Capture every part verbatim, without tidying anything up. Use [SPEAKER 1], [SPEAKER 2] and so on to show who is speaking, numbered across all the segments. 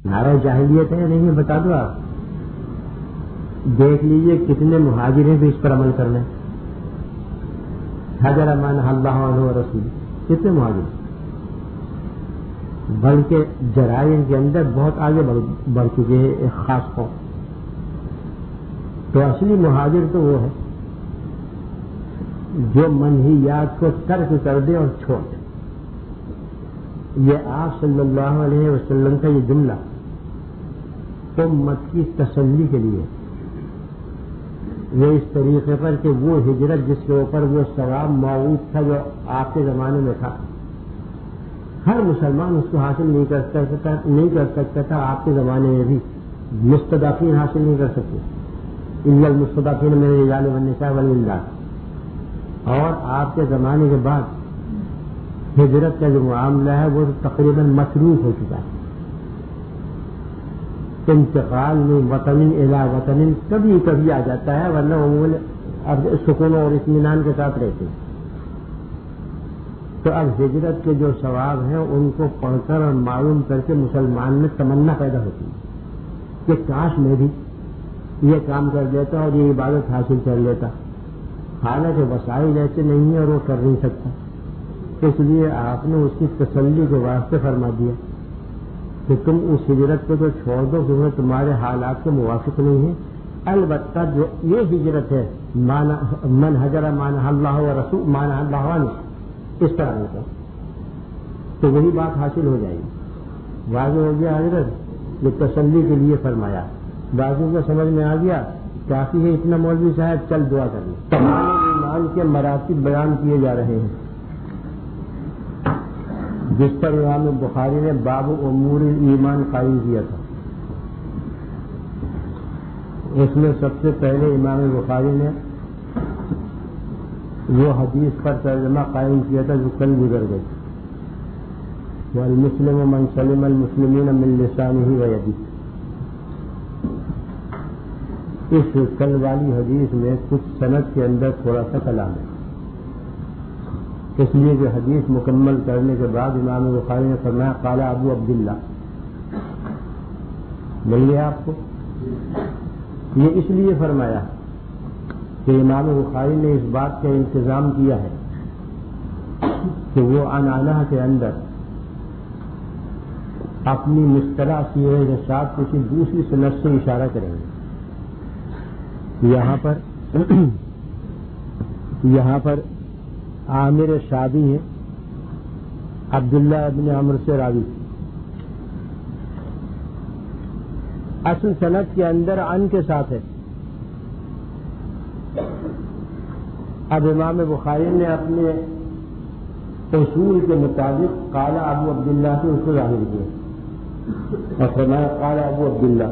[SPEAKER 1] نعرہ جاہلیت ہے نہیں ہے بتا دو آپ. دیکھ لیجئے کتنے مہاجریں بھی اس پر عمل کرنے. حجر من اللہ عنہ رسول کتنے مہاجر, بلکہ جرائم کے اندر بہت آگے بڑھ چکے ہیں ایک خاص قوم. تو اصلی مہاجر تو وہ ہے جو منہیات کو ترک کر دے اور چھوڑ دے. یہ آپ صلی اللہ علیہ وسلم کا یہ جملہ امت کی تسلی کے لیے وہ اس طریقے پر کہ وہ ہجرت جس کے اوپر وہ ثواب موجود تھا جو آپ کے زمانے میں تھا, ہر مسلمان اس کو حاصل نہیں کر سکتا نہیں کر سکتا تھا. آپ کے زمانے میں بھی مستضعفین حاصل نہیں کر سکتے, الا المستضعفین من الرجال والنساء والولدان. اور آپ کے زمانے کے بعد ہجرت کا جو معاملہ ہے وہ تقریباً مصروف ہو چکا ہے. انتقال میں وطن الی وطن کبھی کبھی آ جاتا ہے, ورنہ عموماً اب سکون اور اطمینان کے ساتھ رہتے ہیں. تو اب ہجرت کے جو ثواب ہیں ان کو پڑھ کر اور معلوم کر کے مسلمان میں تمنا پیدا ہوتی ہے کہ کاش میں بھی یہ کام کر لیتا اور یہ عبادت حاصل کر لیتا. حالانکہ وسائل ایسے نہیں ہیں اور وہ کر نہیں سکتا. اس لیے آپ نے اس کی تسلی کے واسطے فرما دیا کہ تم اس ہجرت کو تو چھوڑ دو کیونکہ تمہارے حالات کے موافق نہیں ہے. البتہ جو یہ ہجرت ہے من حجر مانہ اللہ و رسول مانہ اللہ عنہ اس طرح کا تو وہی بات حاصل ہو جائے گی. واضح ہو گیا حضرت, یہ تسلی کے لیے فرمایا. بازو کو سمجھ میں آ گیا, کافی ہے اتنا مولوی صاحب, چل دعا کر لیں. تمام ایمان کے مراتب بیان کیے جا رہے ہیں جس پر امام بخاری نے باب امور ایمان قائم کیا تھا. اس میں سب سے پہلے امام بخاری نے وہ حدیث پر ترجمہ قائم کیا تھا جو کل گزر گئی, والمسلم من سلم المسلمین من لسانہ و یدہ. اس کل والی حدیث میں کچھ سند کے اندر تھوڑا سا کلام ہے, اس لیے کہ حدیث مکمل کرنے کے بعد امام بخاری نے فرمایا قال ابو عبداللہ. مل گیا آپ کو؟ یہ اس لیے فرمایا کہ امام بخاری نے اس بات کا انتظام کیا ہے کہ وہ عنعنہ کے اندر اپنی مصطلح سیرے کے ساتھ کسی دوسری سند سے اشارہ کریں گے. یہاں پر یہاں پر عامر شابی ہیں, عبداللہ ابن عمرو سے راوی. اصل سند کے اندر عن کے ساتھ ہے. اب امام بخاری نے اپنے اصول کے مطابق قال ابو عبداللہ سے اس کو ظاہر کیا اور فرمایا قال ابو عبداللہ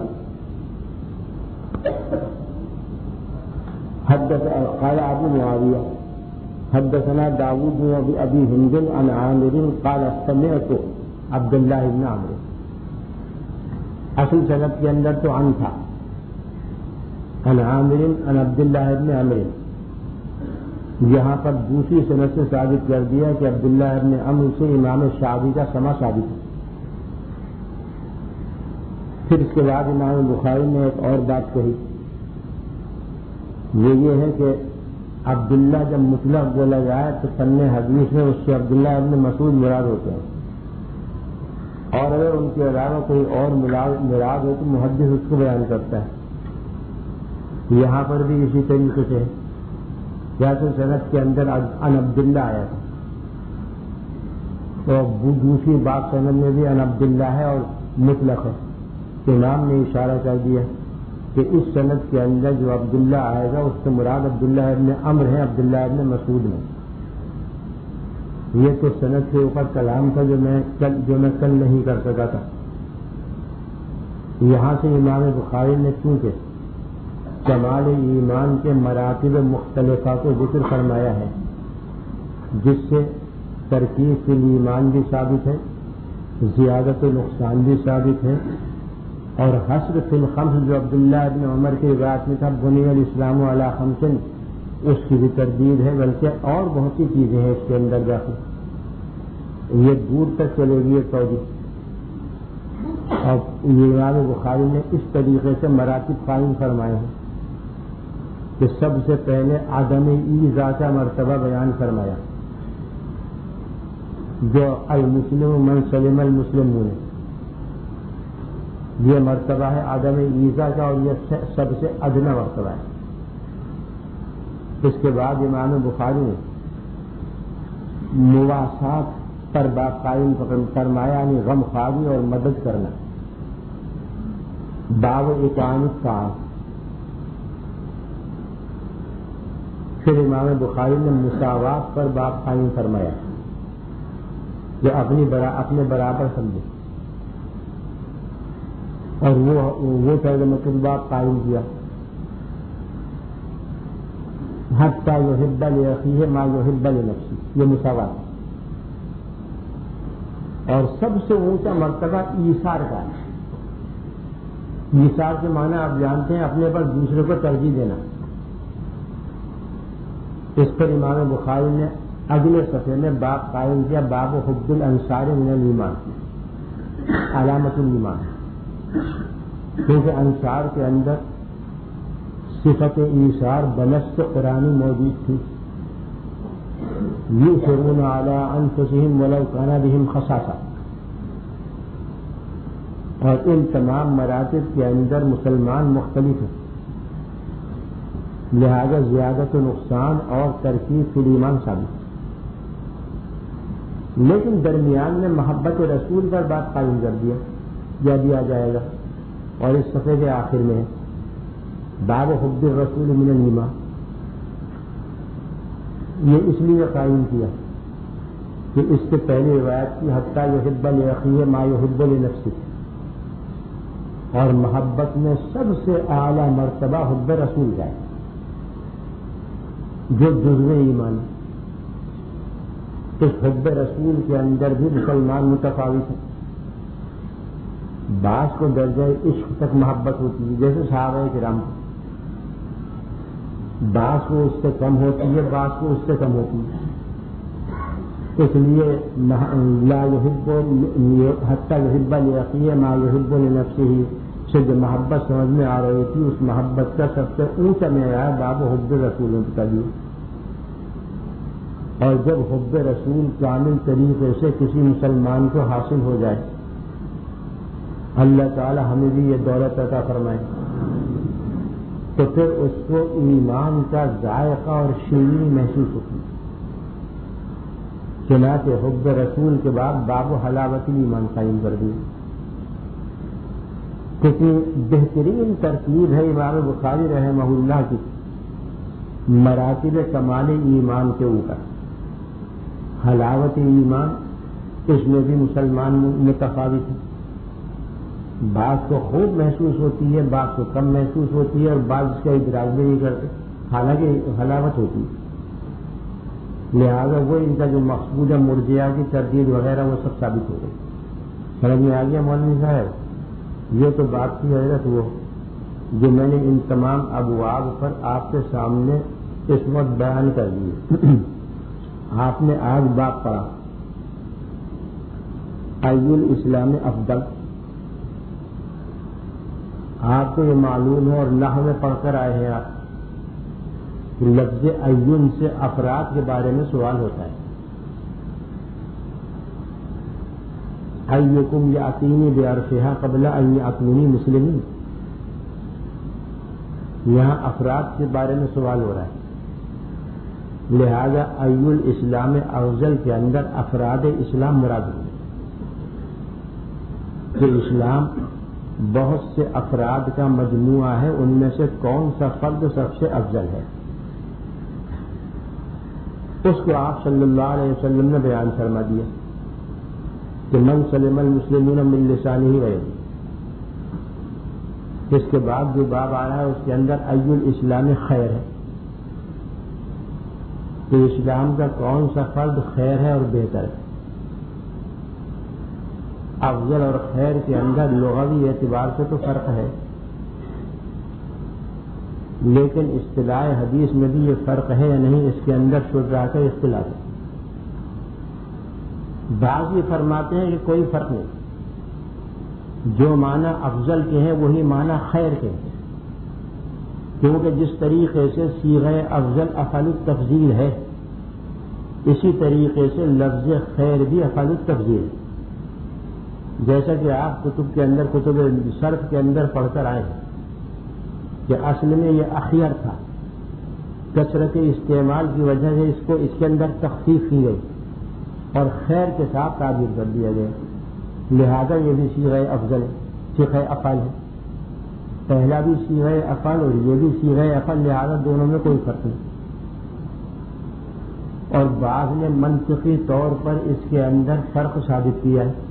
[SPEAKER 1] حدث قال ابو معاویہ حدثنا داود بن ابی ہند عن عامر قال سمعت عبداللہ بن عمرو. اصل سند کے اندر تو عن تھا, عن عامر عن عبداللہ بن عمرو. یہاں پر دوسری سند سے ثابت کر دیا کہ عبداللہ بن عمرو سے امام شعبی کا سما ثابت ہے. پھر اس کے بعد امام بخاری نے ایک اور بات کہی, وہ یہ ہے کہ عبداللہ جب مطلق بولا جائے تو فن حدیث میں اس سے عبداللہ ابن مسعود مراد ہوتے ہیں, اور اگر ان کے علاوہ کوئی اور مراد ہو تو محدث اس کو بیان کرتا ہے. یہاں پر بھی اسی طریقے سے جیسے سند کے اندر ان عبداللہ آیا تھا اور دوسری بات سند میں بھی ان عبداللہ ہے اور مطلق ہے. امام نے اشارہ کر دیا کہ اس سند کے اندر جو عبداللہ آئے گا اس سے مراد عبداللہ ابن عمرو ہے, عبداللہ ابن مسعود میں. یہ تو سند کے اوپر کلام تھا جو میں کل جو میں کل نہیں کر سکا تھا. یہاں سے امام بخاری نے چونکہ کمال ایمان کے مراتب مختلفہ کو ذکر فرمایا ہے جس سے ترکیب فی الایمان بھی ثابت ہے, زیادت و نقصان بھی ثابت ہے, اور حسر فی الخمس جو عبداللہ ابن عمر کی روایت میں تھا بنی الاسلام علی خمس اس کی بھی تردید ہے, بلکہ اور بہت سی چیزیں ہیں اس کے اندر داخل. یہ دور تک چلے گی توجہ. اور یہ امام بخاری نے اس طریقے سے مراتب قائم فرمائے ہیں کہ سب سے پہلے عدم ایذا کا مرتبہ بیان فرمایا، جو المسلم من سلم المسلمون، یہ مرتبہ ہے عدم ایذا کا، اور یہ سب سے ادنا مرتبہ ہے۔ اس کے بعد امام بخاری نے مواسات پر باب قائم فرمایا، یعنی غم خواری اور مدد کرنا، باب اطعام الطعام۔ پھر امام بخاری نے مساوات پر باب قائم فرمایا، جو اپنی برا اپنے برابر سمجھے، اور وہ وہ ترجمہ باب قائم کیا، حتی یحب لأخیہ ما یحب لنفسہ، یہ مساوات۔ اور سب سے اونچا مرتبہ ایثار کا ہے۔ ایثار کے معنی آپ جانتے ہیں اپنے پر دوسرے کو ترجیح دینا۔ اس پر امام بخاری نے اگلے صفحے میں باب قائم کیا، باب حب الانصار من الایمان، علامت الایمان، کیونکہ انصار کے اندر صفت ایثار بنص قرآنی موجود تھی، یؤثرون علی انفسہم ولو کان بہم خصاصہ، اور ان تمام مراتب کے اندر مسلمان مختلف ہیں، لہذا زیادت و نقصان اور ترکیب فی الایمان ثابت، لیکن درمیان میں محبت رسول پر بات قائم کر دیا یا دیا جائے گا، اور اس صفحے کے آخر میں ہے باب حب الرسول من الایمان۔ یہ اس لیے قائم کیا کہ اس سے پہلی روایت کی حتی یحب لأخیہ ما یحب لنفسہ، اور محبت میں سب سے اعلیٰ مرتبہ حب رسول کا ہے، جو جزو ایمان۔ اس حب رسول کے اندر بھی مسلمان متفاوت ہیں، بعض کو درجہ عشق تک محبت ہوتی ہے جیسے صحابہ کرام، بعض کو اس سے کم ہوتی ہے، بعض کو اس سے کم ہوتی ہے۔ اس لیے لا یحب حتی یحب لأخیہ ما یحب لنفسہ سے جو محبت سمجھ میں آ رہی تھی، اس محبت کا سب سے اونچا معیار باب حب رسول کا بھی۔ اور جب حب رسول کامل طریقے سے کسی مسلمان کو حاصل ہو جائے، اللہ تعالی ہمیں بھی یہ دولت عطا فرمائے، تو پھر اس کو ایمان کا ذائقہ اور شیرینی محسوس ہوتی ہے۔ چنانچہ حب رسول کے بعد باب و حلاوت ایمان قائم کر دی۔ کتنی بہترین ترتیب ہے امام بخاری رحمہ اللہ کی مراتب کمال ایمان کے اوپر۔ حلاوت ایمان، اس میں بھی مسلمان متفاوت ہیں، بعض کو خوب محسوس ہوتی ہے، بعض کو کم محسوس ہوتی ہے، اور بعض اس کا ادراک بھی نہیں کرتے، حالانکہ حلاوت ہوتی ہے۔ لہذا وہ ان کا جو مقصود ہے مرجئہ کی تردید وغیرہ وہ سب ثابت ہو گئی۔ سمجھ میں آ گیا مولوی صاحب؟ یہ تو بات کی حضرت وہ جو میں نے ان تمام ابواب پر آپ کے سامنے اس وقت بیان کر دی۔ آپ نے آج بات پڑھا ای الاسلام افضل، آپ کو یہ معلوم ہے اور نحو میں پڑھ کر آئے ہیں آپ، لفظ ایون سے افراد کے بارے میں سوال ہوتا ہے۔ ایکم یاتینی بعرفہا قبل ان یاتونی مسلمین، یہاں افراد کے بارے میں سوال ہو رہا ہے، لہذا ای الاسلام افضل کے اندر افراد اسلام مراد ہے کہ اسلام بہت سے افراد کا مجموعہ ہے، ان میں سے کون سا فرد سب سے افضل ہے، اس کو آپ صلی اللہ علیہ وسلم نے بیان فرما دیا کہ من سلم المسلمون من لسانہ و یدہ۔ اس کے بعد جو باب آیا ہے اس کے اندر ای الاسلام خیر ہے، کہ اسلام کا کون سا فرد خیر ہے اور بہتر ہے۔ افضل اور خیر کے اندر لغوی اعتبار سے تو فرق ہے، لیکن اصطلاح حدیث میں بھی یہ فرق ہے یا نہیں، اس کے اندر شرح کا اختلاف ہے۔ بعض یہ فرماتے ہیں کہ کوئی فرق نہیں، جو معنی افضل کے ہیں وہی معنی خیر کے ہیں، کیونکہ جس طریقے سے صیغہ افضل افعل التفضیل ہے، اسی طریقے سے لفظ خیر بھی افعل التفضیل ہے۔ جیسا کہ آپ کتب کے اندر کتب صرف کے اندر پڑھ کر آئے ہیں کہ اصل میں یہ اخیر تھا، کثرت استعمال کی وجہ سے اس کو اس کے اندر تخفیف کی گئی اور خیر کے ساتھ تعبیر کر دیا گیا، لہذا یہ بھی صیغہ افضل ہے، صیغہ افعال ہے، پہلا بھی صیغہ افعال اور یہ بھی صیغہ افعال، لہذا دونوں میں کوئی فرق نہیں۔ اور بعض نے منطقی طور پر اس کے اندر فرق ثابت کیا ہے،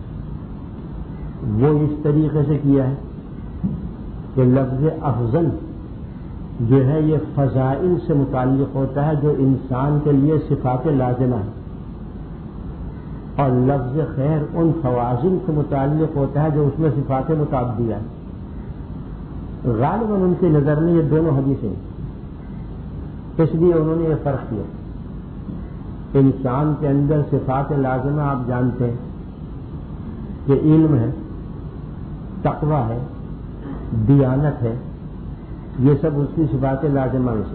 [SPEAKER 1] وہ اس طریقے سے کیا ہے کہ لفظ افضل جو ہے یہ فضائل سے متعلق ہوتا ہے جو انسان کے لیے صفات لازمہ ہے، اور لفظ خیر ان فواضل سے متعلق ہوتا ہے جو اس میں صفات متعدیہ ہے۔ غالباً ان کی نظر میں یہ دونوں حدیثیں ہیں، اس لیے انہوں نے یہ فرق کیا۔ انسان کے اندر صفات لازمہ آپ جانتے ہیں کہ علم ہے، تقوی ہے، دیانت ہے، یہ سب اس کی صفات لازمہ میں سے،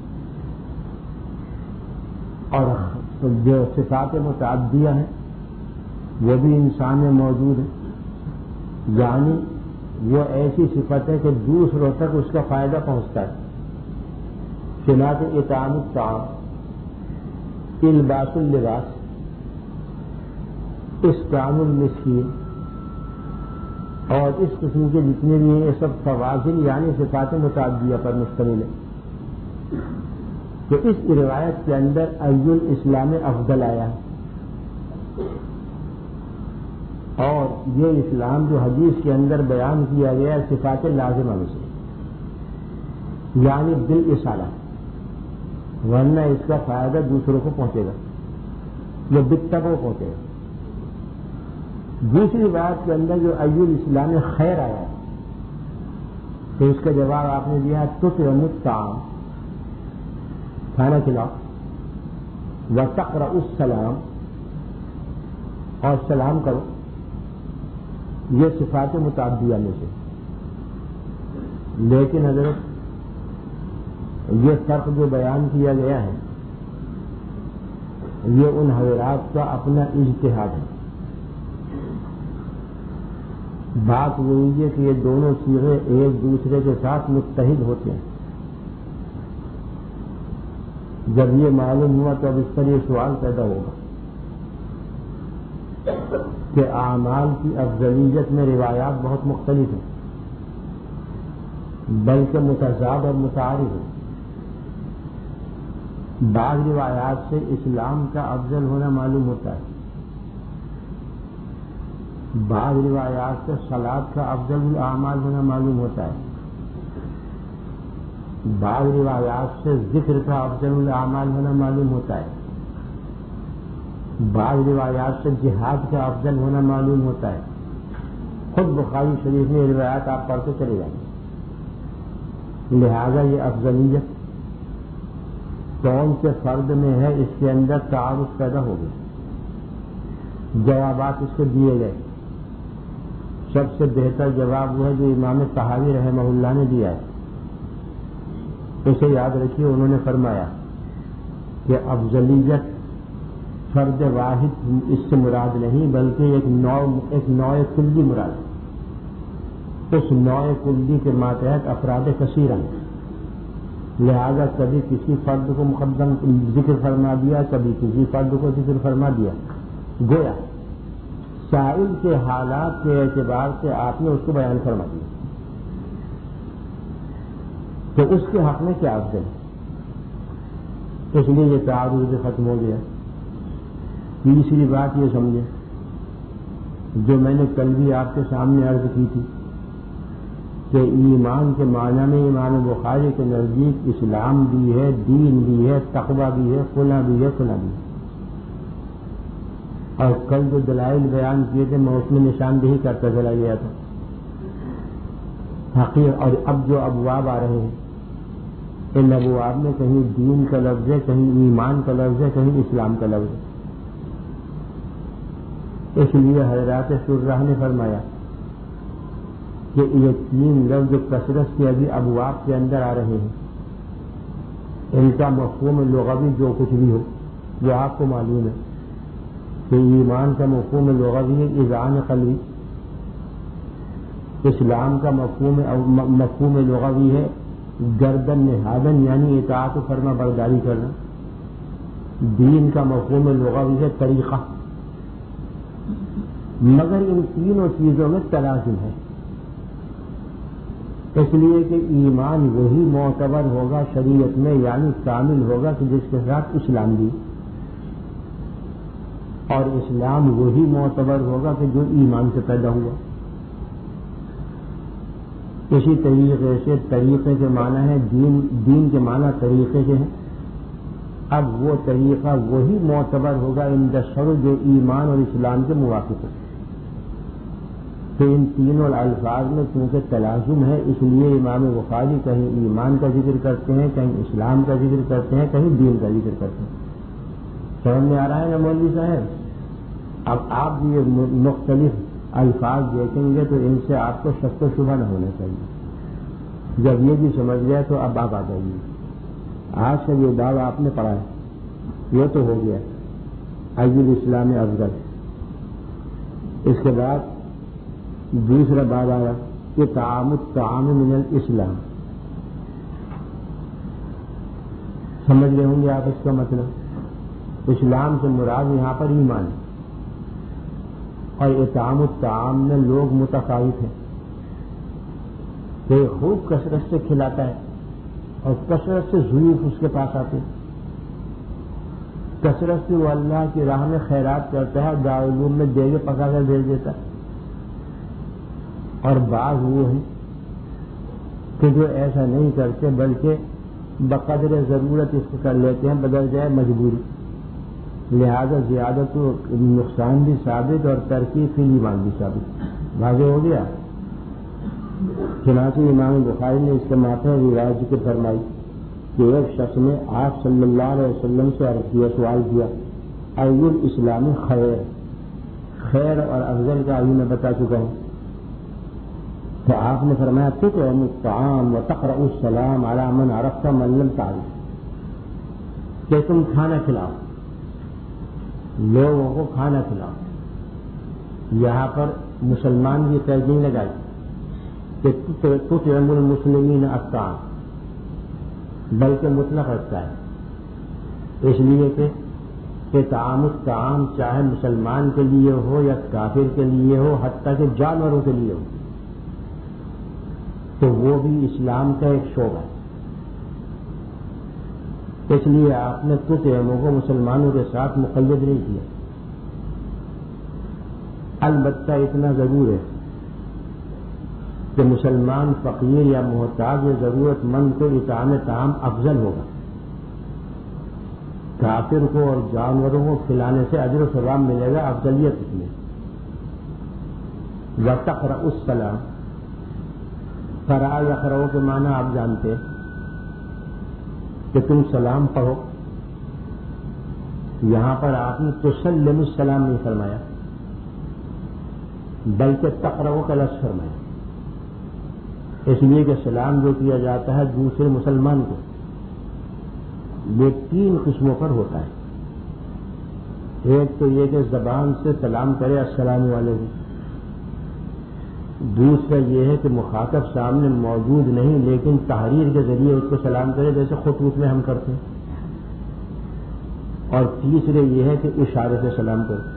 [SPEAKER 1] اور جو صفات متعدیہ ہیں وہ بھی انسان میں موجود ہے، یعنی وہ ایسی صفت ہے کہ دوسروں تک اس کا فائدہ پہنچتا ہے، چنانچہ اطعام الطعام، الباس اللباس، اسکان المسکین اور اس قسم کے جتنے بھی ہیں یہ سب فواضل یعنی صفات متعدیہ پر مشتمل ہے۔ تو اس روایت کے اندر ای الاسلام افضل آیا ہے، اور یہ اسلام جو حدیث کے اندر بیان کیا گیا ہے صفات لازمہ میں سے، یعنی بالاصالہ، ورنہ اس کا فائدہ دوسروں کو پہنچے گا، وہ بتہ کو پہنچے گا۔ دوسری بات کے اندر جو ای الاسلام خیر آیا ہے تو اس کا جواب آپ نے دیا تطعم الطعام، کھانا کھلاؤ، وتقرأ السلام، اور سلام کرو، یہ صفات متعدیہ میں سے۔ لیکن حضرت یہ فرق جو بیان کیا گیا ہے یہ ان حضرات کا اپنا اجتہاد ہے۔ بات وہی ہے کہ یہ دونوں صیغے ایک دوسرے کے ساتھ متحد ہوتے ہیں۔ جب یہ معلوم ہوا تو اب اس پر یہ سوال پیدا ہوگا کہ اعمال کی افضلیت میں روایات بہت مختلف ہیں، بلکہ متضاد اور متعارض ہیں۔ بعض روایات سے اسلام کا افضل ہونا معلوم ہوتا ہے، بعض روایات سے صلاۃ کا افضل الاعمال ہونا معلوم ہوتا ہے، بعض روایات سے ذکر کا افضل الاعمال ہونا معلوم ہوتا ہے، بعض روایات سے جہاد کا افضل ہونا معلوم ہوتا ہے۔ خود بخاری شریف میں یہ روایات آپ پڑھتے چلے جائیں، لہذا یہ افضلیت کون سے فرد میں ہے اس کے اندر تعارف پیدا ہو گیا۔ جوابات اس کے دیے گئے، سب سے بہتر جواب وہ ہے جو امام طحاوی رحمہ اللہ نے دیا ہے، اسے یاد رکھیے۔ انہوں نے فرمایا کہ افضلیت فرد واحد اس سے مراد نہیں بلکہ ایک نوع ایک نوع کلی مراد ہے، اس نوع کلی کے ماتحت افراد کثیرہ ہیں، لہذا کبھی کسی فرد کو مقدم ذکر فرما دیا، کبھی کسی فرد کو ذکر فرما دیا، گویا سائل کے حالات کے اعتبار سے آپ نے اس کو بیان فرما دیا، تو اس کے حق میں کیا افضل ہے، اس لیے یہ تعارض بھی ختم ہو گیا۔ تیسری بات یہ سمجھے جو میں نے کل بھی آپ کے سامنے عرض کی تھی کہ ایمان کے معنی میں امام بخاری کے نزدیک اسلام بھی ہے، دین بھی ہے، تقویٰ بھی ہے، فلاں بھی ہے، فلاں بھی ہے، اور کل جو دلائل بیان کیے تھے میں اس میں نشاندہی کرتا چلا گیا تھا حقیقت۔ اور اب جو ابواب آ رہے ہیں ان ابواب میں کہیں دین کا لفظ ہے، کہیں ایمان کا لفظ ہے، کہیں اسلام کا لفظ ہے۔ اس لیے حضرات شرح نے فرمایا کہ یہ تین لفظ جو کثرت کے ابھی ابواب کے اندر آ رہے ہیں ان کا مفہوم لغوی جو کچھ بھی ہو وہ آپ کو معلوم ہے کہ ایمان کا مفہوم لغوی ہے اذعان قلبی، اسلام کا مفہوم مفہوم لغوی ہے گردن نہادن یعنی اطاعت و فرما برداری کرنا، دین کا مفہوم لغوی ہے طریقہ، مگر ان تینوں چیزوں میں تلازم ہے، اس لیے کہ ایمان وہی معتبر ہوگا شریعت میں یعنی کامل ہوگا کہ جس کے ساتھ اسلام بھی، اور اسلام وہی معتبر ہوگا کہ جو ایمان سے پیدا ہوا۔ اسی طریقے سے طریقے کے معنی ہے دین، دین کے معنی طریقے کے ہیں، اب وہ طریقہ وہی معتبر ہوگا ان دشر جو ایمان اور اسلام کے موافق ہے۔ تو ان تینوں الفاظ میں چونکہ تلازم ہے اس لیے امام بخاری کہیں ایمان کا ذکر کرتے ہیں، کہیں اسلام کا ذکر کرتے ہیں، کہیں دین کا ذکر کرتے ہیں۔ سمجھ میں آ رہا ہے نا مولوی صاحب؟ اب آپ یہ مختلف الفاظ دیکھیں گے تو ان سے آپ کو شک و شبہ نہ ہونا چاہیے۔ جب یہ بھی سمجھ گئے تو اب آپ آ جائیے، آج کا یہ باب آپ نے پڑھا ہے یہ تو ہو گیا ایل اسلام افضل۔ اس کے بعد دوسرا باب آیا کہ طعام الطعام من الاسلام، سمجھ رہے ہوں گے آپ اس کا مطلب، اسلام سے مراد یہاں پر ایمان ہے، اور اطعام الطعام میں لوگ متفاوت ہیں، کوئی خوب کثرت سے کھلاتا ہے اور کثرت سے ضیوف اس کے پاس آتے ہیں، کثرت سے وہ اللہ کی راہ میں خیرات کرتا ہے، دارالعلوم میں دیگے پکا کر بھیج دیتا ہے، اور بعض وہ ہیں کہ جو ایسا نہیں کرتے بلکہ بقدر ضرورت اس کو کر لیتے ہیں بدل جائے مجبوری، لہذا زیادت و نقصان بھی ثابت اور ترقی فی ایمان بھی ثابت، واضح ہو گیا۔ چنانچہ امام بخاری نے اس کے ماتحت روایت ذکر فرمائی کہ ایک شخص نے آپ صلی اللہ علیہ وسلم سے عرض کیا، سوال کیا ایل الاسلام خیر، خیر اور افضل کا ابھی میں بتا چکا ہوں، تو آپ نے فرمایا تطعم الطعام وتقرأ السلام علی من عرفت من لم تعرف، کہ تم کھانا کھلاؤ، لوگوں کو کھانا کھلاؤ۔ یہاں پر مسلمان کی قید نہیں لگائی کہ تطعم المسلمین الطعام، بلکہ مطلق رکھتا ہے، اس لیے کہ اطعام الطعام چاہے مسلمان کے لیے ہو یا کافر کے لیے ہو، حتیٰ کہ جانوروں کے لیے ہو، تو وہ بھی اسلام کا ایک شعبہ ہے، اس لیے آپ نے تطعموں کو مسلمانوں کے ساتھ مقید نہیں کیا۔ البتہ اتنا ضرور ہے کہ مسلمان فقیر یا محتاج یا ضرورت مند کو اطعام طعام افضل ہوگا، کافر کو اور جانوروں کو کھلانے سے اجر و ثواب ملے گا، افضلیت اس میں۔ وتقرأ السلام، قرأ یقرأ کے معنی آپ جانتے ہیں کہ تم سلام پڑھو، یہاں پر آپ نے تسلم السلام نہیں فرمایا بلکہ تقرأ کا لفظ فرمایا، اس لیے کہ سلام جو کیا جاتا ہے دوسرے مسلمان کو یہ تین قسموں پر ہوتا ہے، ایک تو یہ کہ زبان سے سلام کرے السلام علیکم، دوسرا یہ ہے کہ مخاطب سامنے موجود نہیں لیکن تحریر کے ذریعے اس کو سلام کرے جیسے خطوط میں ہم کرتے ہیں، اور تیسرے یہ ہے کہ اشارے سے سلام کرے۔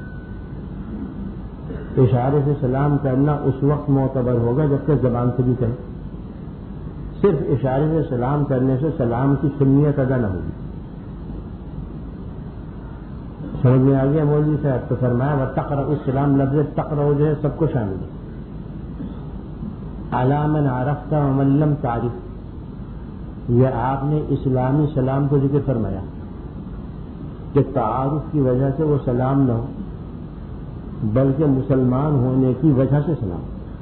[SPEAKER 1] اشارے سے سلام کرنا اس وقت معتبر ہوگا جبکہ زبان سے بھی کہے، صرف اشارے سے سلام کرنے سے سلام کی سنیت ادا نہ ہوگی۔ سمجھ میں آ گیا مولوی صاحب؟ تو فرمایا وتقرأ السلام، لفظ تقرأ جو ہے سب کو شامل ہے، علی من عرفت ومن لم تعرف، یہ آپ نے اسلامی سلام کو ذکر فرمایا کہ تعارف کی وجہ سے وہ سلام نہ ہو بلکہ مسلمان ہونے کی وجہ سے سلام،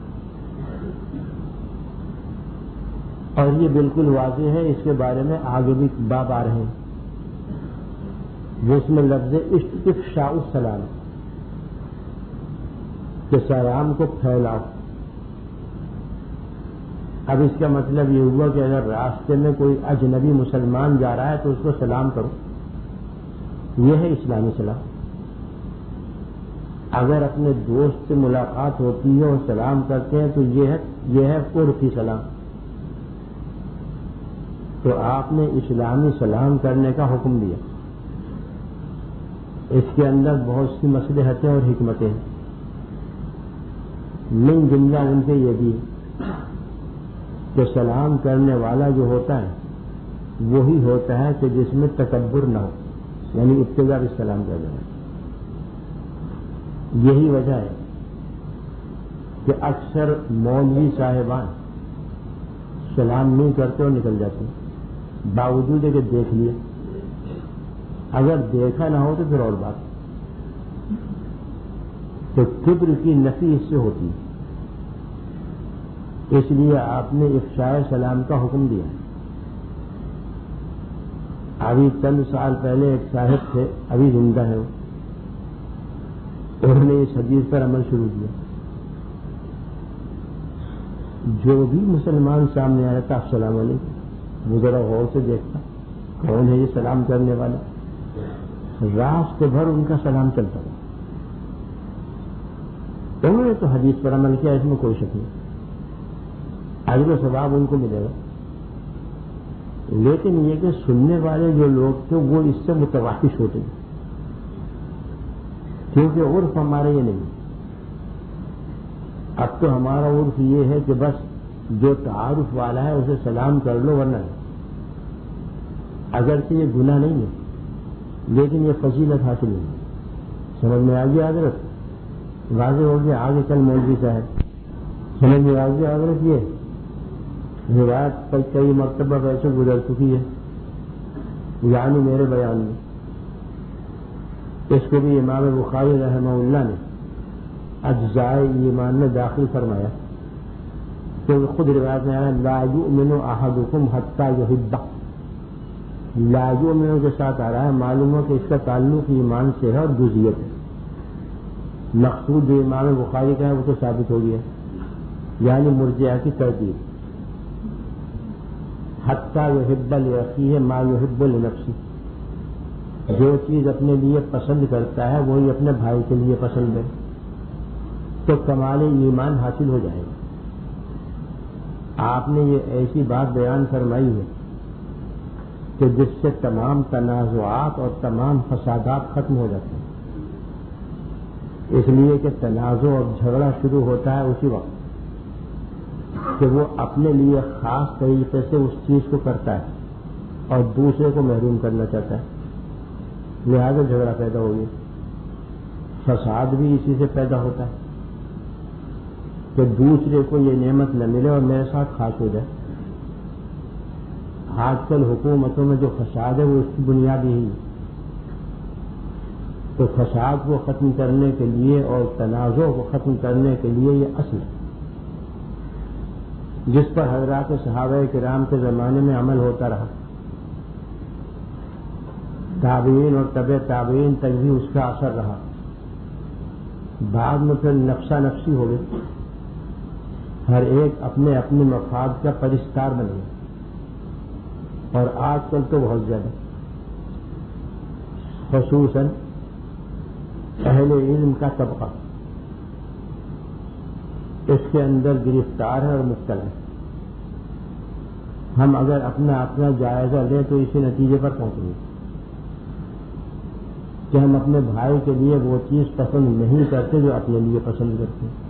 [SPEAKER 1] اور یہ بالکل واضح ہے، اس کے بارے میں آگے بھی باب آ رہے ہیں جس میں لفظ افشاء السلام کہ سلام کو پھیلاؤ، اب اس کا مطلب یہ ہوا کہ اگر راستے میں کوئی اجنبی مسلمان جا رہا ہے تو اس کو سلام کرو، یہ ہے اسلامی سلام۔ اگر اپنے دوست سے ملاقات ہوتی ہے اور سلام کرتے ہیں تو یہ ہے یہ ہے عرفی سلام۔ تو آپ نے اسلامی سلام کرنے کا حکم دیا۔ اس کے اندر بہت سی مصلحتیں اور حکمتیں ہیں۔ من جملہ ان سے یہ بھی کہ سلام کرنے والا جو ہوتا ہے وہی ہوتا ہے کہ جس میں تکبر نہ ہو، یعنی ابتدا بھی سلام کرنے والا۔ یہی وجہ ہے کہ اکثر مولوی صاحبان سلام نہیں کرتے اور نکل جاتے ہیں، باوجود ہے کہ دیکھ لیے۔ اگر دیکھا نہ ہو تو پھر اور بات، تو کبر کی نفی اس سے ہوتی ہے۔ اس لیے آپ نے افشاء سلام کا حکم دیا۔ ابھی چند سال پہلے ایک صاحب تھے، ابھی زندہ ہے وہ، انہوں نے اس حدیث پر عمل شروع کیا۔ جو بھی مسلمان سامنے آیا تھا السلام علیکم، وہ ذرا غور سے دیکھتا کون ہے یہ سلام کرنے والا، راست بھر ان کا سلام چلتا تھا۔ انہوں نے تو حدیث پر عمل کیا، اس میں کوئی شک نہیں، اجر و ثواب ان کو ملے گا۔ لیکن یہ کہ سننے والے جو لوگ تھے وہ اس سے متوحش ہوتے ہیں، کیونکہ عرف ہمارا یہ نہیں۔ اب تو ہمارا عرف یہ ہے کہ بس جو تعارف والا ہے اسے سلام کر لو ورنہ نہیں۔ اگرچہ یہ گناہ نہیں ہے لیکن یہ فضیلت حاصل نہیں۔ سمجھ میں آ گیا حضرت؟ واضح ہو گیا؟ آگے کل مولوی صاحب سمجھ میں آ گیا حضرت؟ یہ روایت پر کئی مرتبہ ویسے گزر چکی ہے، یعنی میرے بیان میں۔ اس کو بھی امام بخاری رحمہ اللہ نے اجزائے ایمان میں داخل فرمایا، کیونکہ خود روایت میں آیا لا یؤمن احدکم حتی یحب، لا یؤمن کے ساتھ آ رہا ہے، معلوم ہو کہ اس کا تعلق ایمان سے ہے اور جزئیت ہے۔ مقصود جو امام بخاری کا ہے وہ تو ثابت ہو گیا، یعنی مرجئہ کی تردید۔ حتی یحب لأخیہ ما یحب لنفسہ، جو چیز اپنے لیے پسند کرتا ہے وہی اپنے بھائی کے لیے پسند ہے، تو کمال ایمان حاصل ہو جائے گا۔ آپ نے یہ ایسی بات بیان فرمائی ہے کہ جس سے تمام تنازعات اور تمام فسادات ختم ہو جاتے ہیں، اس لیے کہ تنازع اور جھگڑا شروع ہوتا ہے اسی وقت کہ وہ اپنے لیے خاص طریقے سے اس چیز کو کرتا ہے اور دوسرے کو محروم کرنا چاہتا ہے، لہذا جھگڑا پیدا ہو گیا۔ فساد بھی اسی سے پیدا ہوتا ہے کہ دوسرے کو یہ نعمت نہ ملے اور میرے ساتھ خاص ہو جائے۔ آج کل حکومتوں میں جو فساد ہے وہ اس کی بنیاد یہی ہے۔ تو فساد کو ختم کرنے کے لیے اور تنازع کو ختم کرنے کے لیے یہ اصل ہے جس پر حضرات صحابہ کرام کے زمانے میں عمل ہوتا رہا، تابعین اور تبع تابعین تک بھی اس کا اثر رہا، بعد میں پھر نقشہ نقشی ہو گئی، ہر ایک اپنے اپنے مفاد کا پرستار بن گیا۔ اور آج کل تو بہت زیادہ، خصوصاً اہل علم کا طبقہ اس کے اندر گرفتار ہے اور مبتلا ہے۔ ہم اگر اپنا اپنا جائزہ لیں تو اسی نتیجے پر پہنچیں گے کہ ہم اپنے بھائی کے لیے وہ چیز پسند نہیں کرتے جو اپنے لیے پسند کرتے ہیں۔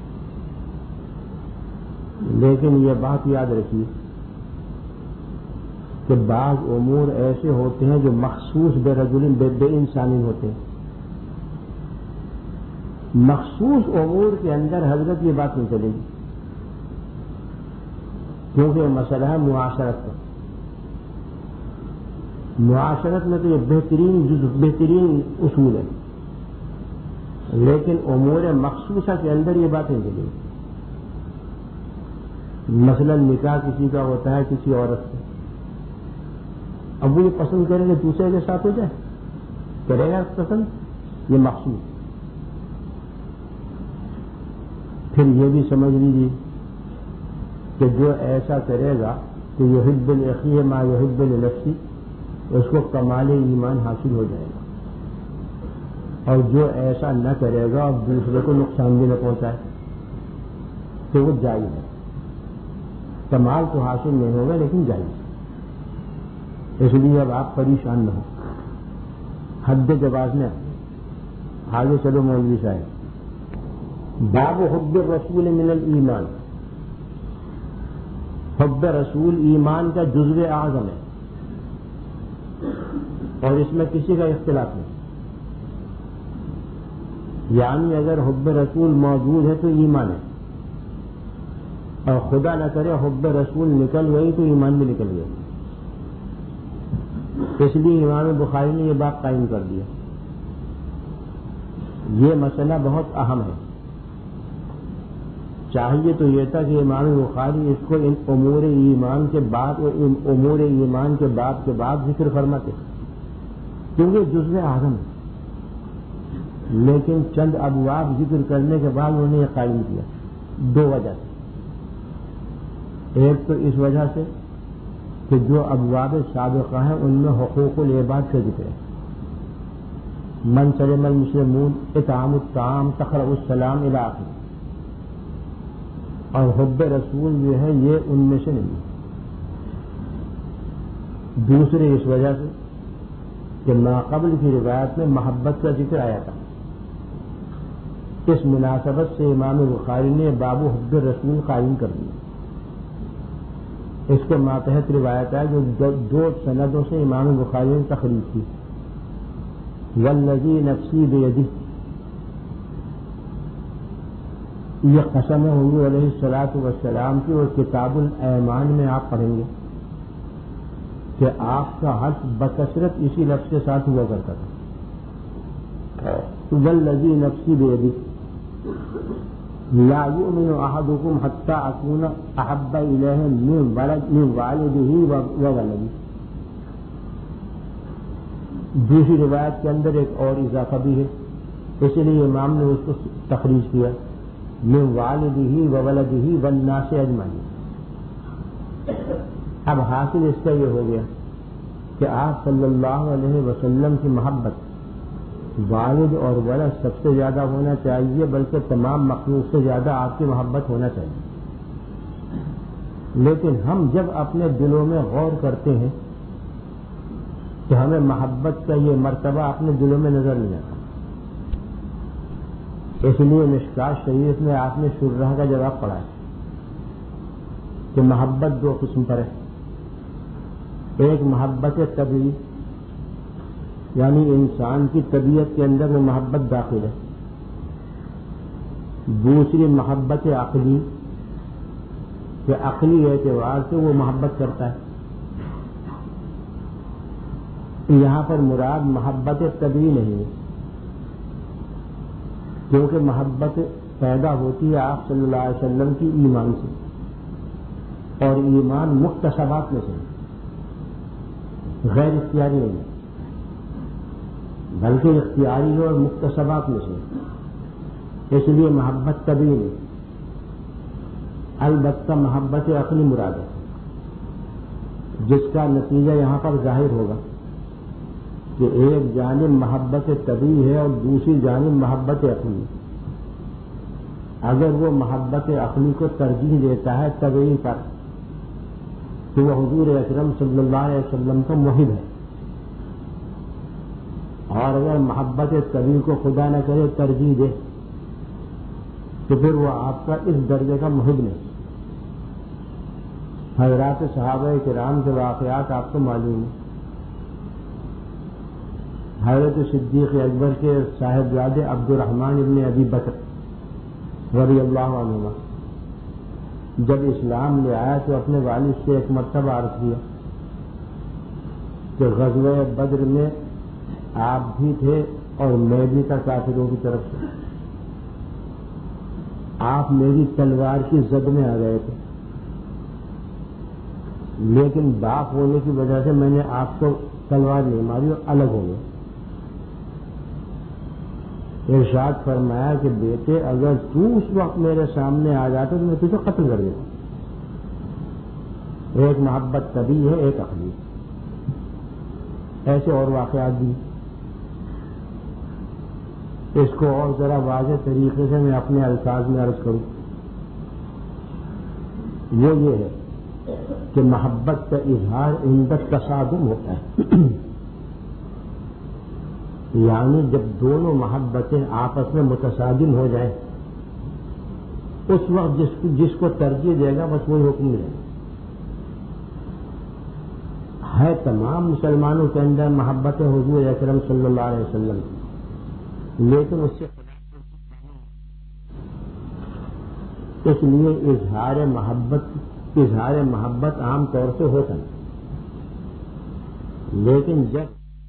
[SPEAKER 1] لیکن یہ بات یاد رکھیے کہ بعض امور ایسے ہوتے ہیں جو مخصوص بے رجل بے, بے انسانی ہوتے ہیں۔ مخصوص امور کے اندر حضرت یہ بات نہیں چلے گی، کیونکہ یہ مسئلہ ہے معاشرت کا۔ معاشرت میں تو یہ بہترین جز بہترین اصول ہے، لیکن امور مخصوصہ کے اندر یہ بات نہیں چلے گی۔ مثلا نکاح کسی کا ہوتا ہے کسی عورت سے، اب وہ یہ پسند کرے کہ دوسرے کے ساتھ ہو جائے، کرے گا پسند، یہ مخصوص۔ پھر یہ بھی سمجھ لیجیے کہ کہ جو ایسا کرے گا کہ یحب الاخی ما یحب لنفسی، اس کو کمال ایمان حاصل ہو جائے گا، اور جو ایسا نہ کرے گا اور دوسرے کو نقصان بھی نہ پہنچائے تو وہ جائز ہے۔ کمال تو حاصل نہیں ہوگا لیکن جائز، اس لیے اب آپ پریشان نہ ہو، حد جواز میں آگے چلو مولوی صاحب۔ باب حب رسول من الایمان، حب رسول ایمان کا جزو اعظم ہے اور اس میں کسی کا اختلاف نہیں، یعنی اگر حب رسول موجود ہے تو ایمان ہے، اور خدا نہ کرے حب رسول نکل گئی تو ایمان بھی نکل گیا۔ اس لیے امام بخاری نے یہ بات قائم کر دیا۔ یہ مسئلہ بہت اہم ہے، چاہیے تو یہ تھا کہ امام بخاری اس کو ان امور ایمان کے بعد اور ان امور ایمان کے بعد کے بعد ذکر فرماتے، کیونکہ جزو اعظم ہے، لیکن چند ابواب ذکر کرنے کے بعد انہوں نے یہ قائم کیا دو وجہ سے۔ ایک تو اس وجہ سے کہ جو ابواب سابقہ ہیں ان میں حقوق العباد کا ذکر ہے، من سلم المسلمون، اطعام الطعام، تقرأ السلام الی آخر، اور حب رسول جو ہے یہ ان میں سے نہیں ہے۔ دوسرے اس وجہ سے کہ ما قبل کی روایت میں محبت کا ذکر آیا تھا، اس مناسبت سے امام بخاری نے باب حب رسول قائم کر دیا۔ اس کے ماتحت روایت ہے جو دو سندوں سے امام بخاری نے تخریج کی، والذی نفسی بیدہ، یہ قسم ہے حضور علیہ الصلوۃ والسلام کی، اور کتاب الایمان میں آپ پڑھیں گے کہ آپ کا حلف بکثرت اسی لفظ کے ساتھ ہوا کرتا تھا، والذی نفسی بیدہ لا یؤمن احدکم حتی اکون احب الیہ من والدہ وولدہ۔ دوسری روایت کے اندر ایک اور اضافہ بھی ہے، اس لیے امام نے اس کو تخریج کیا، من والدہ وولدہ والناس اجمعین۔ اب حاصل اس کا یہ ہو گیا کہ آپ صلی اللہ علیہ وسلم کی محبت والد اور ولد سب سے زیادہ ہونا چاہیے، بلکہ تمام مخلوق سے زیادہ آپ کی محبت ہونا چاہیے۔ لیکن ہم جب اپنے دلوں میں غور کرتے ہیں کہ ہمیں محبت کا یہ مرتبہ اپنے دلوں میں نظر نہیں آتا، اس لیے مشکات شریف میں آپ نے شرح کا جواب پڑھا ہے کہ محبت دو قسم پر ہے، ایک محبت طبعی، یعنی انسان کی طبیعت کے اندر وہ محبت داخل ہے، دوسری محبت عقلی کہ عقلی اعتبار سے وہ محبت کرتا ہے۔ یہاں پر مراد محبت طبعی نہیں ہے، کیونکہ محبت پیدا ہوتی ہے آپ صلی اللہ علیہ وسلم کی ایمان سے، اور ایمان مکتسبات میں سے غیر اختیاری نہیں ہے، بلکہ اختیاری اور مکتسبات میں سے، اس لیے محبت طبعی نہیں۔ البتہ محبت عقلی مراد ہے، جس کا نتیجہ یہاں پر ظاہر ہوگا کہ ایک جانب محبت طبعی ہے اور دوسری جانب محبت عقلی۔ اگر وہ محبت عقلی کو ترجیح دیتا ہے طبعی پر تو وہ حضور اکرم صلی اللہ علیہ وسلم کا محب ہے، اور اگر محبت طبعی کو خدا نہ کرے ترجیح دے تو پھر وہ آپ کا اس درجے کا محب نہیں۔ حضرات صحابہ کرام کے واقعات آپ کو معلوم ہیں، حضرت صدیق اکبر کے صاحبزادے عبد الرحمن ابن ابی بکر رضی اللہ عنہ جب اسلام لے آیا تو اپنے والد سے ایک مرتبہ عرض کیا کہ غزوہ بدر میں آپ بھی تھے اور میں بھی تھا کافروں کی طرف سے، آپ میری تلوار کی زد میں آ گئے تھے، لیکن باپ ہونے کی وجہ سے میں نے آپ کو تلوار نہیں ماری اور الگ ہو گئے۔ ارشاد فرمایا کہ بیٹے اگر تو اس وقت میرے سامنے آ جاتا تو میں تجھے قتل کر دیتا، ایک محبت طبی ہے، ایک عقلی. ایسے اور واقعات بھی. اس کو اور ذرا واضح طریقے سے میں اپنے الفاظ میں عرض کروں. وہ یہ ہے کہ محبت کا اظہار عند تصادم ہوتا ہے. یعنی جب دونوں محبتیں آپس میں متصادم ہو جائیں، اس وقت جس جس کو ترجیح دے گا بس وہی حکم ملے گا. ہے تمام مسلمانوں کے اندر محبت حضور اکرم صلی اللہ علیہ وسلم کی، لیکن اس سے اس لیے اظہار محبت اظہار محبت عام طور سے ہوتا ہے. لیکن جب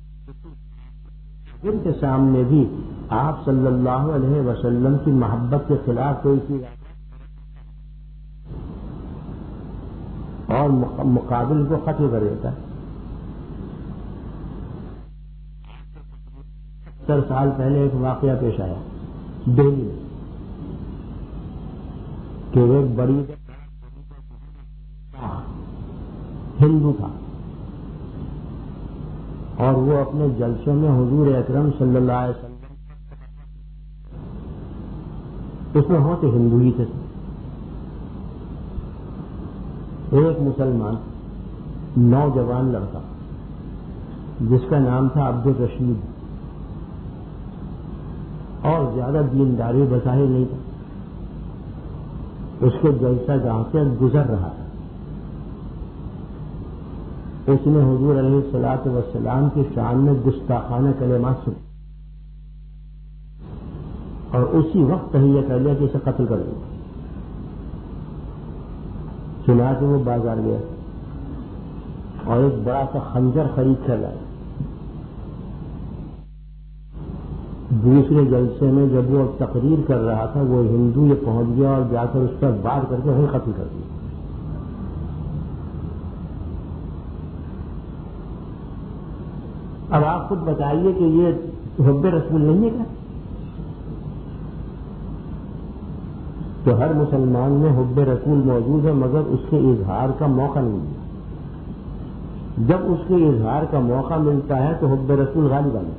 [SPEAKER 1] ان کے سامنے بھی آپ صلی اللہ علیہ وسلم کی محبت کے خلاف کوئی چیز اور مقابل کو ختم کر دیتا ہے. ستر سال پہلے ایک واقعہ پیش آیا دہلی میں کہ ایک بڑی ہندو تھا اور وہ اپنے جلسے میں حضور اکرم صلی اللہ علیہ وسلم اس میں ہوتے ہندو ہی تھے. ایک مسلمان نوجوان لڑکا جس کا نام تھا عبد الرشید اور زیادہ دینداری بظاہر نہیں تھا، اس کے جلسہ جہاں سے گزر رہا تھا. اس نے حضور علیہ الصلوۃ والسلام کی شان میں گستاخانہ کلمات سنے اور اسی وقت تہیہ کر لیا کہ اسے قتل کر دیا. چنا کے وہ بازار گیا اور ایک بڑا سا خنجر خرید کر لایا. دوسرے جلسے میں جب وہ تقریر کر رہا تھا وہ ہندو یہ پہنچ گیا اور جا کر اس پر وار کر کے وہیں قتل کر دیا. اب آپ خود بتائیے کہ یہ حب رسول نہیں ہے کیا؟ تو ہر مسلمان میں حب رسول موجود ہے مگر اس کے اظہار کا موقع نہیں ملتا. جب اس کے اظہار کا موقع ملتا ہے تو حب رسول غالب آتا ہے.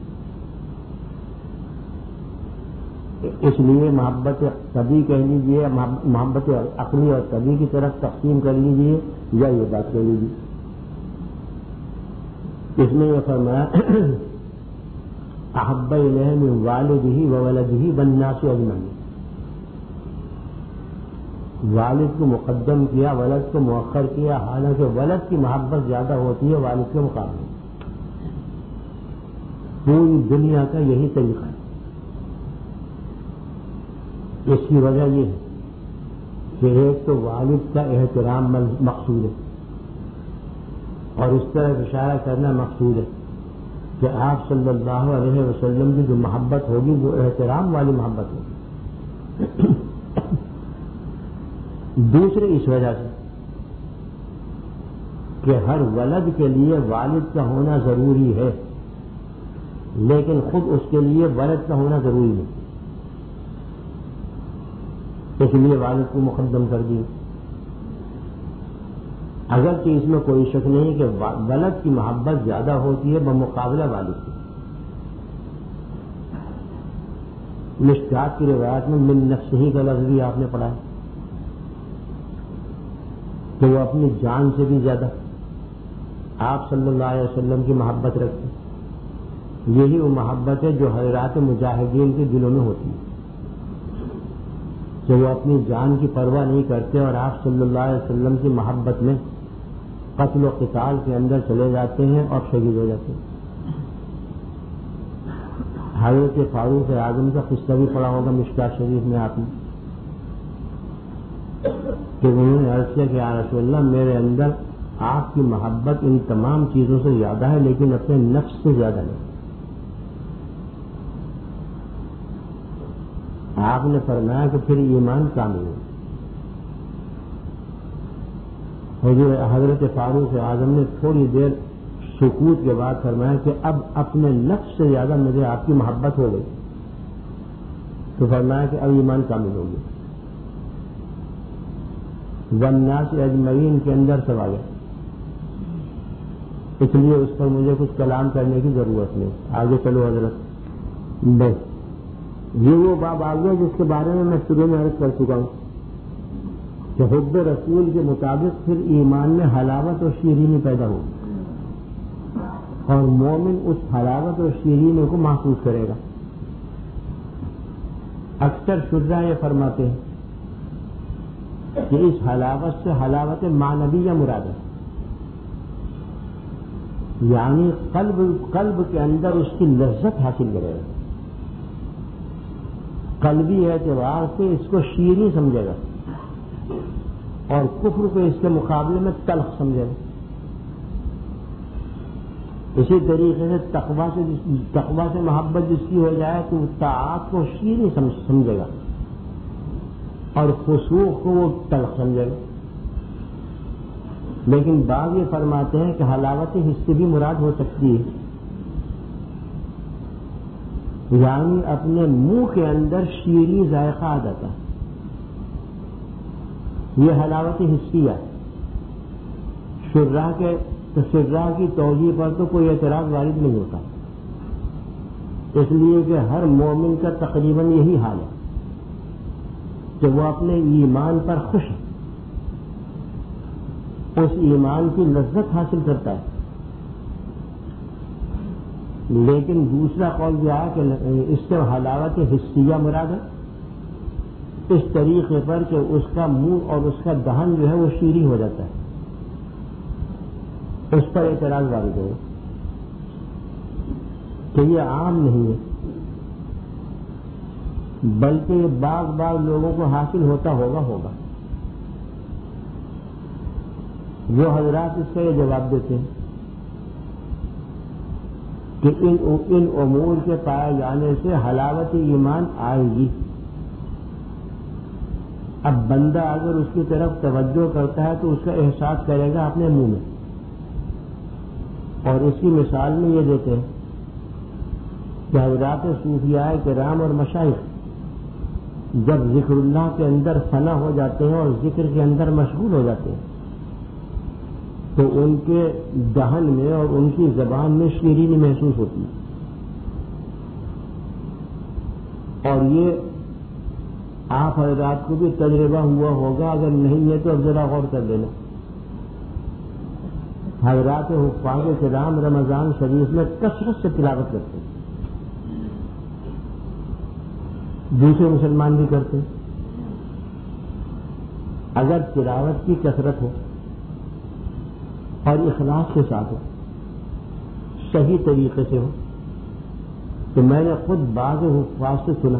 [SPEAKER 1] اس لیے محبت طبی کہہ لیجیے، محبت عقلی اور طبی کی طرف تقسیم کر لیجیے یا یہ بات کہہ لیجیے. اس میں یہ فرمایا احب الیہ من والدہ وولدہ والناس اجمعین. والد کو مقدم کیا، ولد کو مؤخر کیا، حالانکہ ولد کی محبت زیادہ ہوتی ہے والد کے مقابلے. پوری دنیا کا یہی طریقہ ہے. اس کی وجہ یہ ہے کہ ایک تو والد کا احترام مقصود ہے اور اس طرح اشارہ کرنا مقصود ہے کہ آپ صلی اللہ علیہ وسلم کی جو محبت ہوگی وہ احترام والی محبت ہوگی. دوسرے اس وجہ سے کہ ہر ولد کے لیے والد کا ہونا ضروری ہے لیکن خود اس کے لیے ولد کا ہونا ضروری نہیں، اس لیے والد کو مقدم کر دی. اگرچہ اس میں کوئی شک نہیں کہ ولد کی محبت زیادہ ہوتی ہے بمقابلہ والد کی. مشکات کی روایت میں من نفسہ کا لفظ بھی آپ نے پڑھا ہے کہ وہ اپنی جان سے بھی زیادہ آپ صلی اللہ علیہ وسلم کی محبت رکھتے. یہی وہ محبت ہے جو حضرات مجاہدین کے دلوں میں ہوتی ہے کہ وہ اپنی جان کی پرواہ نہیں کرتے اور آپ صلی اللہ علیہ وسلم کی محبت میں قتل و قتال کے اندر چلے جاتے ہیں اور شہید ہو جاتے ہیں. حضرت فاروق اعظم کا قصہ بھی پڑا ہوگا مشکات شریف میں آپ نے کہ انہوں نے عرض کیا کہ یا رسول اللہ میرے اندر آپ کی محبت ان تمام چیزوں سے زیادہ ہے لیکن اپنے نفس سے زیادہ نہیں. آپ نے فرمایا کہ پھر ایمان کامل ہے. حضور حضرت فاروق اعظم نے تھوڑی دیر سکوت کے بعد فرمایا کہ اب اپنے نفس سے زیادہ مجھے آپ کی محبت ہو گئی. تو فرمایا کہ اب ایمان کامل ہو گیا. والناس اجمعین کے اندر سب آ گیا، اس لیے اس پر مجھے کچھ کلام کرنے کی ضرورت نہیں. آگے چلو حضرت. بس یہ وہ باب آ گیا جس کے بارے میں میں شروع میں عرض کر چکا ہوں کہ حب رسول کے مطابق پھر ایمان میں حلاوت اور شیرینی پیدا ہو، اور مومن اس حلاوت اور شیرینی کو محسوس کرے گا. اکثر شجاع یہ فرماتے ہیں کہ اس حلاوت سے حلاوت معنویہ مراد ہے، یعنی قلب قلب کے اندر اس کی لذت حاصل کرے گا، قلبی اعتبار سے اس کو شیریں سمجھے گا، اور کفر کو اس کے مقابلے میں تلخ سمجھے گا. اسی طریقے سے تقویٰ سے تقویٰ سے محبت جس کی ہو جائے تو طاعات کو شیریں سمجھے گا، اور فسوق کو وہ تلخ سمجھے گا. لیکن بعض یہ فرماتے ہیں کہ حلاوت حصے بھی مراد ہو سکتی ہے، یعنی اپنے منہ کے اندر شیریں ذائقہ آ جاتا ہے، یہ حلاوت حسیہ. شراح کے تو شراح کی توجیہ پر تو کوئی اعتراض وارد نہیں ہوتا، اس لیے کہ ہر مومن کا تقریباً یہی حال ہے کہ وہ اپنے ایمان پر خوش ہے، اس ایمان کی لذت حاصل کرتا ہے. لیکن دوسرا قول یہ ہے کہ اس سے حلاوت حسیہ مراد ہے، اس طریقے پر کہ اس کا منہ اور اس کا دہن جو ہے وہ شیریں ہو جاتا ہے، اس پر اعتراض وارد ہے کہ یہ عام نہیں ہے، بلکہ یہ بعض بعض لوگوں کو حاصل ہوتا ہوگا ہوگا وہ حضرات اس کا یہ جواب دیتے ہیں کہ ان ان امور کے پائے جانے سے حلاوت ایمان آئے گی. اب بندہ اگر اس کی طرف توجہ کرتا ہے تو اس کا احساس کرے گا اپنے منہ میں، اور اس کی مثال میں یہ دیتے ہیں کہ حضرات صوفیاء کرام اور مشائخ جب ذکر اللہ کے اندر فنا ہو جاتے ہیں اور ذکر کے اندر مشغول ہو جاتے ہیں تو ان کے دہن میں اور ان کی زبان میں شیرینی محسوس ہوتی ہے. اور یہ آپ حضرات کو بھی تجربہ ہوا ہوگا، اگر نہیں ہے تو اب ذرا غور کر لینا. حضرات حفاظ کرام رمضان شریف میں کثرت سے تلاوت کرتے ہیں، دوسرے مسلمان بھی کرتے ہیں. اگر تلاوت کی کثرت ہو اور اخلاص کے ساتھ ہو، صحیح طریقے سے ہو، تو میں نے خود بعض حفاظ سے سنا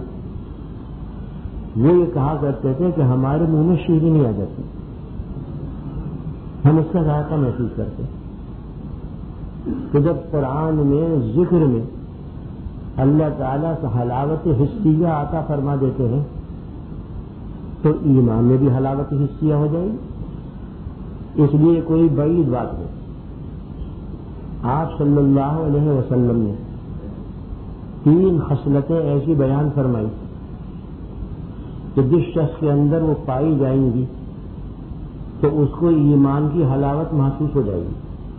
[SPEAKER 1] وہ یہ کہا کرتے تھے کہ ہمارے منہ میں شیریں نہیں آ جاتی، ہم اس کا ذائقہ محسوس کرتے ہیں. کہ جب قرآن میں ذکر میں اللہ تعالیٰ سے حلاوت حسیہ عطا فرما دیتے ہیں تو ایمان میں بھی حلاوت حسیہ ہو جائے گی. اس لیے کوئی بعید بات ہے. آپ صلی اللہ علیہ وسلم نے تین خصلتیں ایسی بیان فرمائی کہ جس شخص کے اندر وہ پائی جائیں گی تو اس کو ایمان کی حلاوت محسوس ہو جائے گی.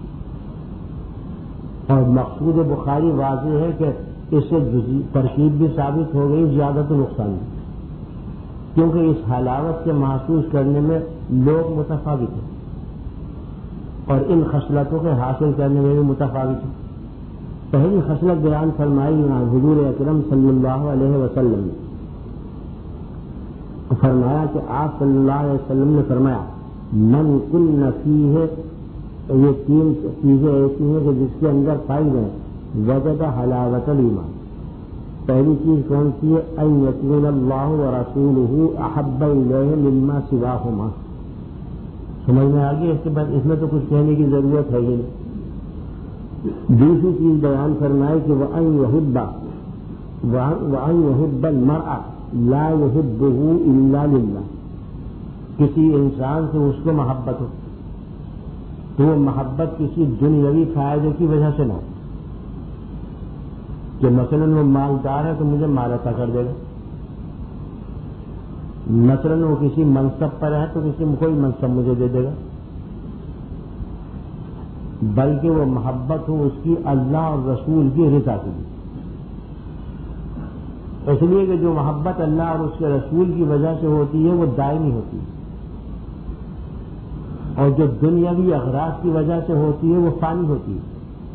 [SPEAKER 1] اور مقصود بخاری واضح ہے کہ اس سے ترکیب بھی ثابت ہو گئی، زیادت نقصان بھی، کیونکہ اس حلاوت سے محسوس کرنے میں لوگ متفاوت ہیں اور ان خصلتوں کے حاصل کرنے میں بھی متفاوت ہیں. پہلی خصلت بیان فرمائی حضور اکرم صلی اللہ علیہ وسلم نے فرمایا کہ آپ صلی اللہ علیہ وسلم نے فرمایا من کن فیہ، یہ تین چیزیں ایسی ہیں کہ جس کے اندر پائی جائیں وجد حلاوت الایمان. پہلی چیز کون سی ہے؟ ان یکون اللہ ورسولہ احب الیہ مما سواہما. سمجھ میں آ گئی؟ اس کے بعد اس میں تو کچھ کہنے کی ضرورت ہے ہی نہیں. دوسری چیز بیان فرمائے کہ وَأَن يُحِبَّ وَأَن يُحِبَّ الْمَرْءَ لَا يُحِبُّهُ إِلَّا لِلَّهِ. کسی انسان سے اس کو محبت ہو تو وہ محبت کسی دنیاوی فائدے کی وجہ سے نہ ہو کہ مثلا وہ مالدار ہے تو مجھے مال عطا کر دے گا، مثلاً وہ کسی منصب پر ہے تو کسی کوئی منصب مجھے دے دے گا، بلکہ وہ محبت ہو اس کی اللہ اور رسول کی رضا کے لیے، اس لیے کہ جو محبت اللہ اور اس کے رسول کی وجہ سے ہوتی ہے وہ دائمی ہوتی ہے، اور جو دنیاوی اغراض کی وجہ سے ہوتی ہے وہ فانی ہوتی ہے۔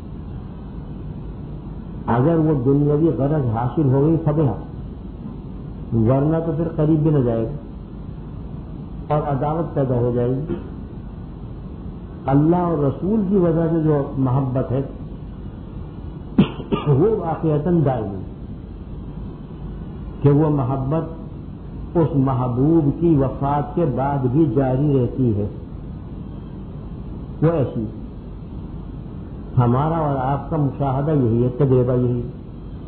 [SPEAKER 1] اگر وہ دنیاوی غرض حاصل ہو گئی فبہا، ورنہ تو پھر قریب بھی نہ جائے گا اور عداوت پیدا ہو جائے گی۔ اللہ اور رسول کی وجہ سے جو محبت ہے وہ واقعتاً دائمی، کہ وہ محبت اس محبوب کی وفات کے بعد بھی جاری رہتی ہے، وہ ایسی۔ ہمارا اور آپ کا مشاہدہ یہی ہے، تجربہ یہی ہے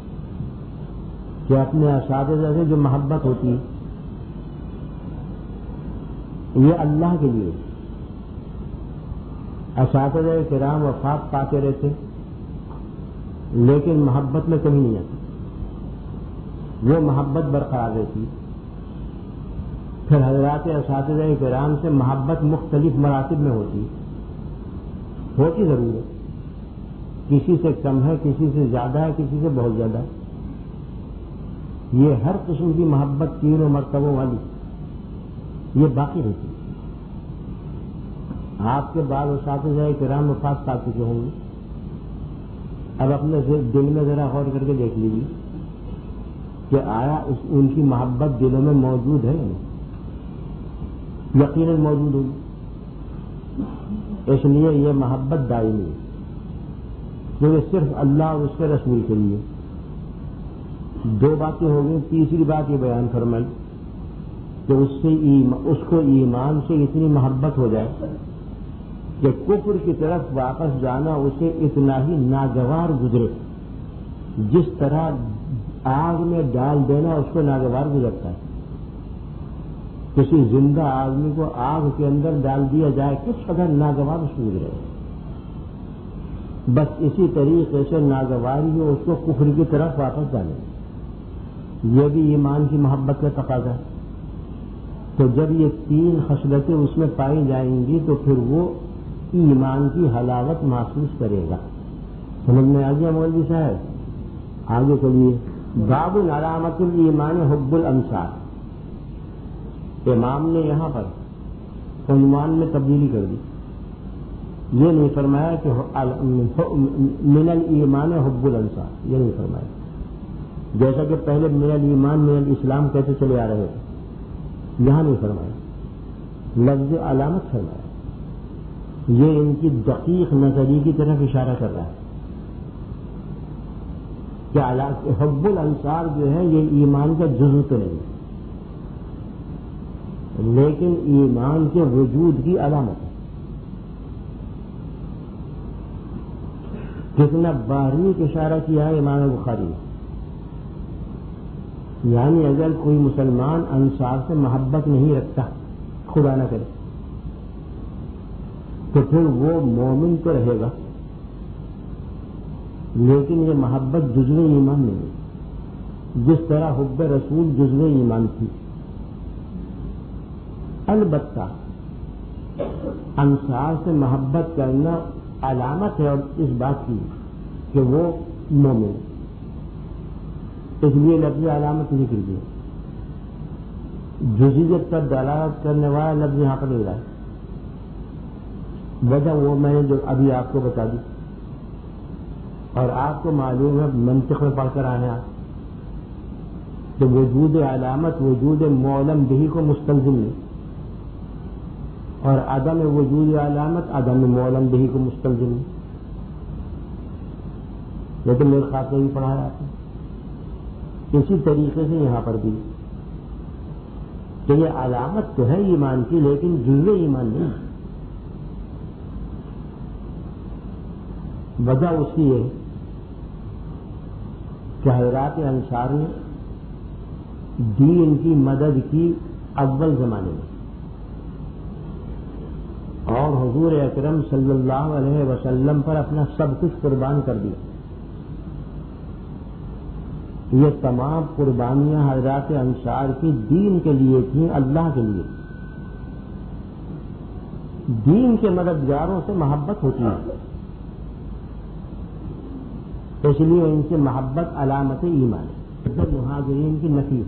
[SPEAKER 1] کہ اپنے اساتذہ سے جو محبت ہوتی ہے یہ اللہ کے لیے۔ اساتذہ کرام وفات پاتے رہتے لیکن محبت میں کمی نہیں آتی، وہ محبت برقرار رہتی۔ پھر حضرات اساتذہ کرام سے محبت مختلف مراتب میں ہوتی ہوتی ضرور ہے، کسی سے کم ہے، کسی سے زیادہ ہے، کسی سے بہت زیادہ ہے۔ یہ ہر قسم کی محبت تینوں مرتبوں والی یہ باقی رہتی ہے۔ آپ کے بعد اساتذہ کرام وفات پا چکے ہوں گے، اب اپنے دل میں ذرا غور کر کے دیکھ لیجیے کہ آیا ان کی محبت دلوں میں موجود ہے؟ یقیناً موجود ہوگی۔ اس لیے یہ محبت دائمی ہے، جو صرف اللہ اور اس کے رسول کے لیے۔ دو باتیں ہو گئی، تیسری بات یہ بیان فرمائی کہ اس سے اس کو ایمان سے اتنی محبت ہو جائے کہ کفر کی طرف واپس جانا اسے اتنا ہی ناگوار گزرے، جس طرح آگ میں ڈال دینا اس کو ناگوار گزرتا ہے۔ کسی زندہ آدمی کو آگ کے اندر ڈال دیا جائے کس قدر ناگوار اس کو گزرے، بس اسی طریقے سے ناگواری ہو اس کو کفر کی طرف واپس جانے۔ یہ بھی ایمان کی محبت کا تقاضا ہے۔ تو جب یہ تین خصلتیں اس میں پائی جائیں گی تو پھر وہ ایمان کی حلاوت محسوس کرے گا۔ سمجھ میں آ گیا مولوی صاحب؟ آگے چلیے۔ باب علامت الایمان حب الانصار۔ امام نے یہاں پر عنوان میں تبدیلی کر دی، یہ نہیں فرمایا کہ من الایمان حب الانصار، یہ نہیں فرمایا، جیسا کہ پہلے من الایمان من الاسلام کہتے چلے آ رہے تھے، یہاں نہیں فرمایا، لفظ علامت فرمایا۔ یہ ان کی دقیق نظری کی طرف اشارہ کر رہا ہے کہ حب الانصار جو ہے یہ ایمان کا جزو تو نہیں، لیکن ایمان کے وجود کی علامت ہے۔ کتنا باریک اشارہ کیا ہے امام بخاری نے، یعنی اگر کوئی مسلمان انصار سے محبت نہیں رکھتا، خدا نہ کرے، تو پھر وہ مومن تو رہے گا لیکن یہ محبت جزو ایمان نہیں ہے، جس طرح حب رسول جزو ایمان تھی۔ البتہ انصار سے محبت کرنا علامت ہے اور اس بات کی کہ وہ مومن، اس لیے لفظ علامت ذکر کی، جزیت پر دلالت کرنے والا لفظ یہاں پر نہیں رہا ہے۔ وجہ وہ میں نے جو ابھی آپ کو بتا دی، اور آپ کو معلوم ہے منطق میں پڑھ کر آنے آپ کہ وجود علامت وجود معلم بہی کو مستلزم نہیں، اور عدم وجود علامت عدم معلم بہی کو مستلزم نہیں۔ لیکن میرے خاطر بھی پڑھایا آپ نے اسی طریقے سے یہاں پر بھی کہ یہ علامت تو ہے ایمان کی لیکن جزو ایمان نہیں۔ وجہ اس کی ہے کہ حضرات انصار نے دین کی مدد کی اول زمانے میں، اور حضور اکرم صلی اللہ علیہ وسلم پر اپنا سب کچھ قربان کر دیا۔ یہ تمام قربانیاں حضرات انصار کی دین کے لیے تھیں، اللہ کے لیے. دین کے مددگاروں سے محبت ہوتی ہے، اس لیے ان سے محبت علامت ایمان ہے. مہاجرین کی نفی،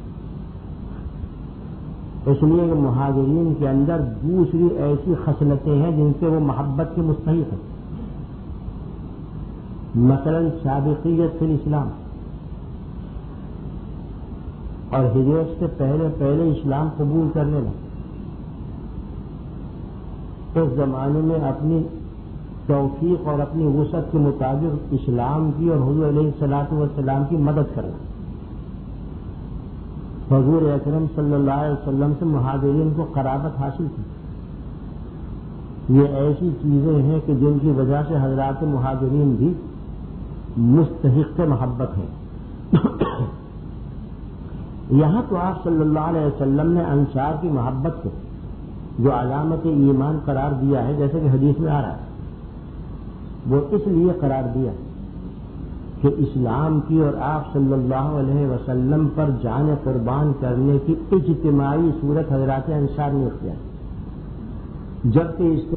[SPEAKER 1] اس لیے کہ مہاجرین کے اندر دوسری ایسی خصلتیں ہیں جن سے وہ محبت کے مستحق ہیں. مثلا سابقیت فی الاسلام، اور ہجرت سے پہلے پہلے اسلام قبول کرنے لگے. اس زمانے میں اپنی توفیق اور اپنی وسعت کے مطابق اسلام کی اور حضور علیہ الصلوۃ والسلام کی مدد کرنا. حضور اکرم صلی اللہ علیہ وسلم سے مہاجرین کو قرابت حاصل تھی. یہ ایسی چیزیں ہیں کہ جن کی وجہ سے حضرات مہاجرین بھی مستحق محبت ہیں. یہاں تو آپ صلی اللہ علیہ وسلم نے انصار کی محبت کو جو علامت ایمان قرار دیا ہے، جیسے کہ حدیث میں آ رہا ہے، وہ اس لیے قرار دیا کہ اسلام کی اور آپ صلی اللہ علیہ وسلم پر جان قربان کرنے کی اجتماعی صورت حضرات انصار نے اختیار، جبکہ اس سے